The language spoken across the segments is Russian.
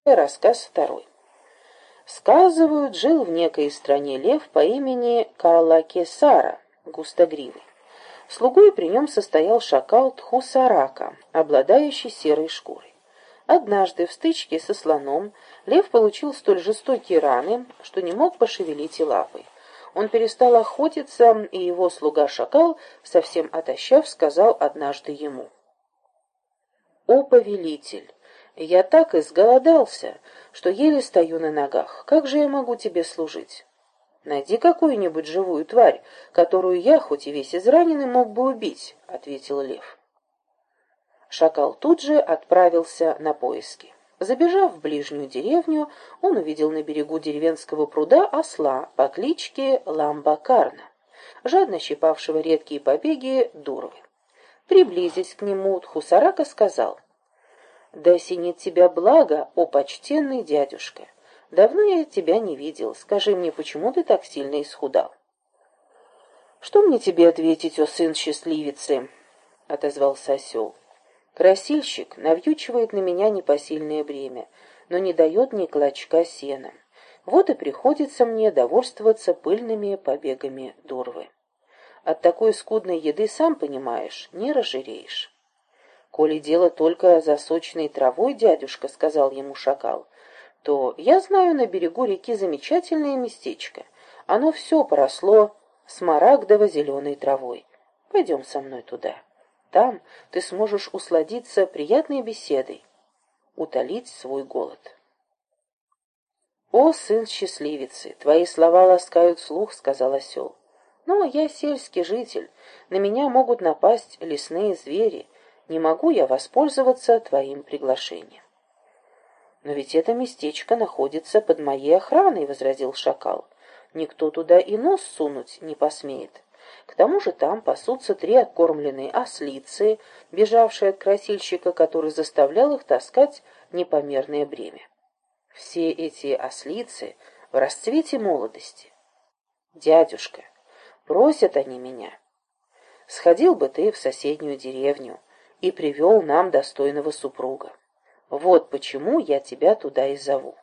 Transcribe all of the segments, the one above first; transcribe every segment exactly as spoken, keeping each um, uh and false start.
Рассказ второй. Сказывают, жил в некой стране лев по имени Калакесара, густогривый. Слугой при нем состоял шакал Тхусарака, обладающий серой шкурой. Однажды в стычке со слоном лев получил столь жестокие раны, что не мог пошевелить и лапой. Он перестал охотиться, и его слуга-шакал, совсем отощав, сказал однажды ему: «О, повелитель! Я так изголодался, что еле стою на ногах. Как же я могу тебе служить? Найди какую-нибудь живую тварь, которую я, хоть и весь израненный, мог бы убить», — ответил лев. Шакал тут же отправился на поиски. Забежав в ближнюю деревню, он увидел на берегу деревенского пруда осла по кличке Ламбакарна, жадно щипавшего редкие побеги дурвы. Приблизясь к нему, Тхусарака сказал: «Да осенит тебя благо, о почтенный дядюшка! Давно я тебя не видел. Скажи мне, почему ты так сильно исхудал?» «Что мне тебе ответить, о сын счастливицы?» — отозвался осел. «Красильщик навьючивает на меня непосильное бремя, но не дает ни клочка сена. Вот и приходится мне довольствоваться пыльными побегами дурвы. От такой скудной еды, сам понимаешь, не разжиреешь». «Коли дело только за сочной травой, дядюшка, — сказал ему шакал, — то я знаю на берегу реки замечательное местечко. Оно все поросло смарагдово-зеленой травой. Пойдем со мной туда. Там ты сможешь усладиться приятной беседой, утолить свой голод». «О, сын счастливицы, твои слова ласкают слух, — сказал осел. — Но я сельский житель, на меня могут напасть лесные звери. Не могу я воспользоваться твоим приглашением». «Но ведь это местечко находится под моей охраной, — возразил шакал. — Никто туда и нос сунуть не посмеет. К тому же там пасутся три откормленные ослицы, бежавшие от красильщика, который заставлял их таскать непомерное бремя. Все эти ослицы в расцвете молодости. Дядюшка, просят они меня. Сходил бы ты в соседнюю деревню и привел нам достойного супруга. Вот почему я тебя туда и зову».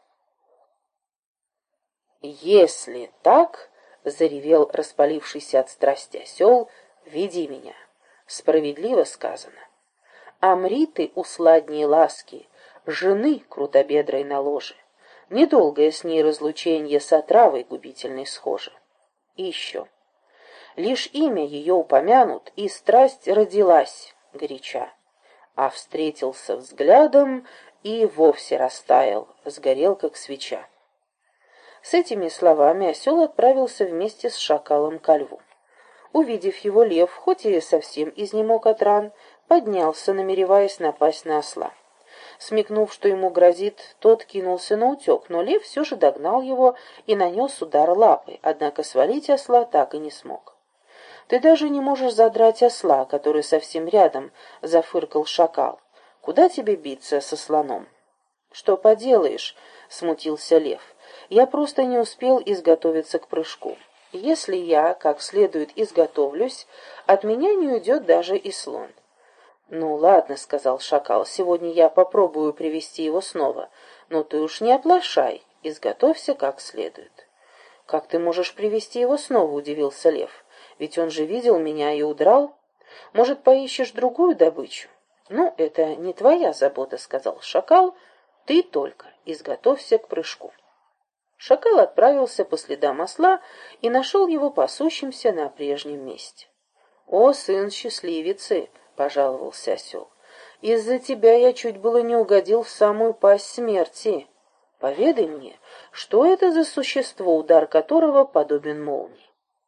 «Если так, — заревел распалившийся от страсти осел, — веди меня. Справедливо сказано. Омри ты у сладней ласки жены крутобедрой на ложе. Недолгое с ней разлученье с отравой губительной схоже. И еще. Лишь имя ее упомянут, и страсть родилась горяча, а встретился взглядом и вовсе растаял, сгорел, как свеча». С этими словами осел отправился вместе с шакалом ко льву. Увидев его, лев, хоть и совсем изнемог от ран, поднялся, намереваясь напасть на осла. Смекнув, что ему грозит, тот кинулся на утек, но лев все же догнал его и нанес удар лапой, однако свалить осла так и не смог. «Ты даже не можешь задрать осла, который совсем рядом», — зафыркал шакал. «Куда тебе биться со слоном?» «Что поделаешь?» — смутился лев. «Я просто не успел изготовиться к прыжку. Если я как следует изготовлюсь, от меня не уйдет даже и слон». «Ну ладно, — сказал шакал, — сегодня я попробую привести его снова, но ты уж не оплошай, изготовься как следует». «Как ты можешь привести его снова?» — удивился лев. «Ведь он же видел меня и удрал. Может, поищешь другую добычу?» «Ну, это не твоя забота, — сказал шакал, — ты только изготовься к прыжку». Шакал отправился по следам осла и нашел его пасущимся на прежнем месте. «О, сын счастливицы! — пожаловался осел. — Из-за тебя я чуть было не угодил в самую пасть смерти. Поведай мне, что это за существо, удар которого подобен молнии?»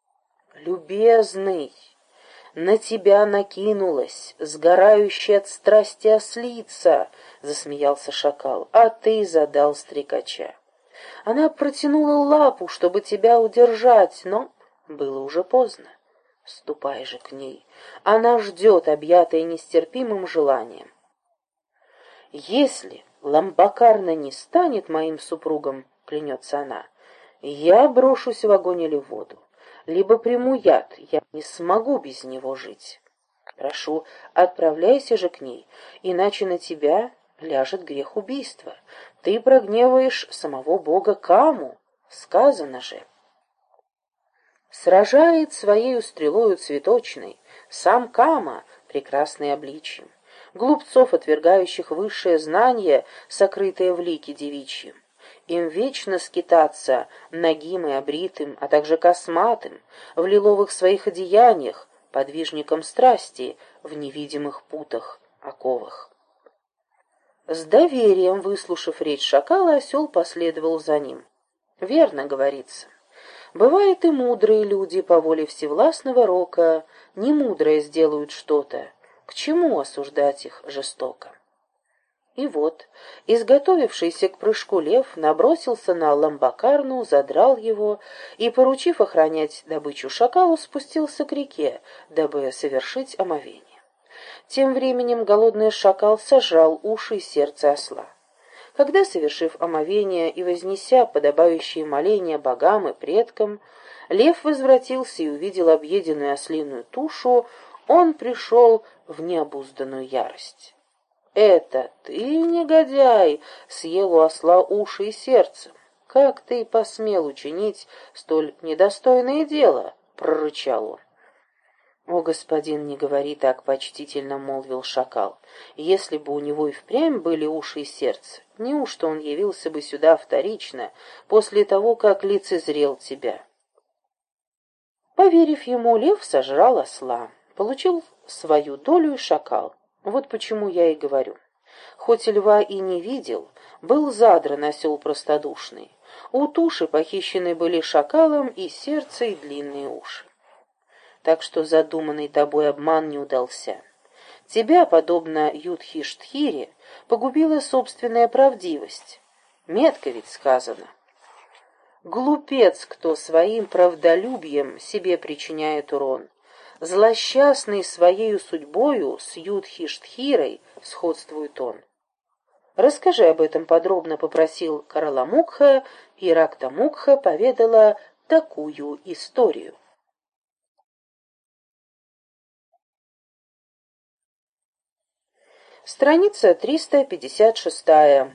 «Любезный, на тебя накинулась сгорающая от страсти ослица, — засмеялся шакал, — а ты задал стрекача. Она протянула лапу, чтобы тебя удержать, но было уже поздно. Ступай же к ней, она ждет, объятая нестерпимым желанием. Если Ламбакарна не станет моим супругом, — клянется она, — я брошусь в огонь или в воду, либо приму яд, я не смогу без него жить. Прошу, отправляйся же к ней, иначе на тебя ляжет грех убийства. Ты прогневаешь самого бога Каму, сказано же. Сражает своею стрелою цветочной сам Кама, прекрасный обличьем, глупцов, отвергающих высшее знание, сокрытое в лике девичьем. Им вечно скитаться нагим и обритым, а также косматым, в лиловых своих одеяниях, подвижникам страсти, в невидимых путах, оковах. С доверием, выслушав речь шакала, осел последовал за ним. Верно говорится. Бывает, и мудрые люди по воле всевластного рока немудрое сделают что-то. К чему осуждать их жестоко? И вот, изготовившийся к прыжку лев набросился на ламбакарну, задрал его и, поручив охранять добычу шакалу, спустился к реке, дабы совершить омовение. Тем временем голодный шакал сожрал уши и сердце осла. Когда, совершив омовение и вознеся подобающие моления богам и предкам, лев возвратился и увидел объеденную ослиную тушу, он пришел в необузданную ярость. «Это ты, негодяй, съел у осла уши и сердце? Как ты посмел учинить столь недостойное дело?» — прорычал он. «О, господин, не говори так, — почтительно молвил шакал. Если бы у него и впрямь были уши и сердце, неужто он явился бы сюда вторично, после того, как лицезрел тебя?» Поверив ему, лев сожрал осла, получил свою долю и шакал. Вот почему я и говорю. Хоть льва и не видел, был задран осел простодушный. У туши похищены были шакалом и сердце, и длинные уши. Так что задуманный тобой обман не удался. Тебя, подобно Юдхиштхире, погубила собственная правдивость. Метко ведь сказано. Глупец, кто своим правдолюбием себе причиняет урон. Злосчастный своею судьбою с Юдхиштхирой сходствует он. «Расскажи об этом подробно», — попросил Караламукха, и Рактамукха поведала такую историю. Страница триста пятьдесят шесть.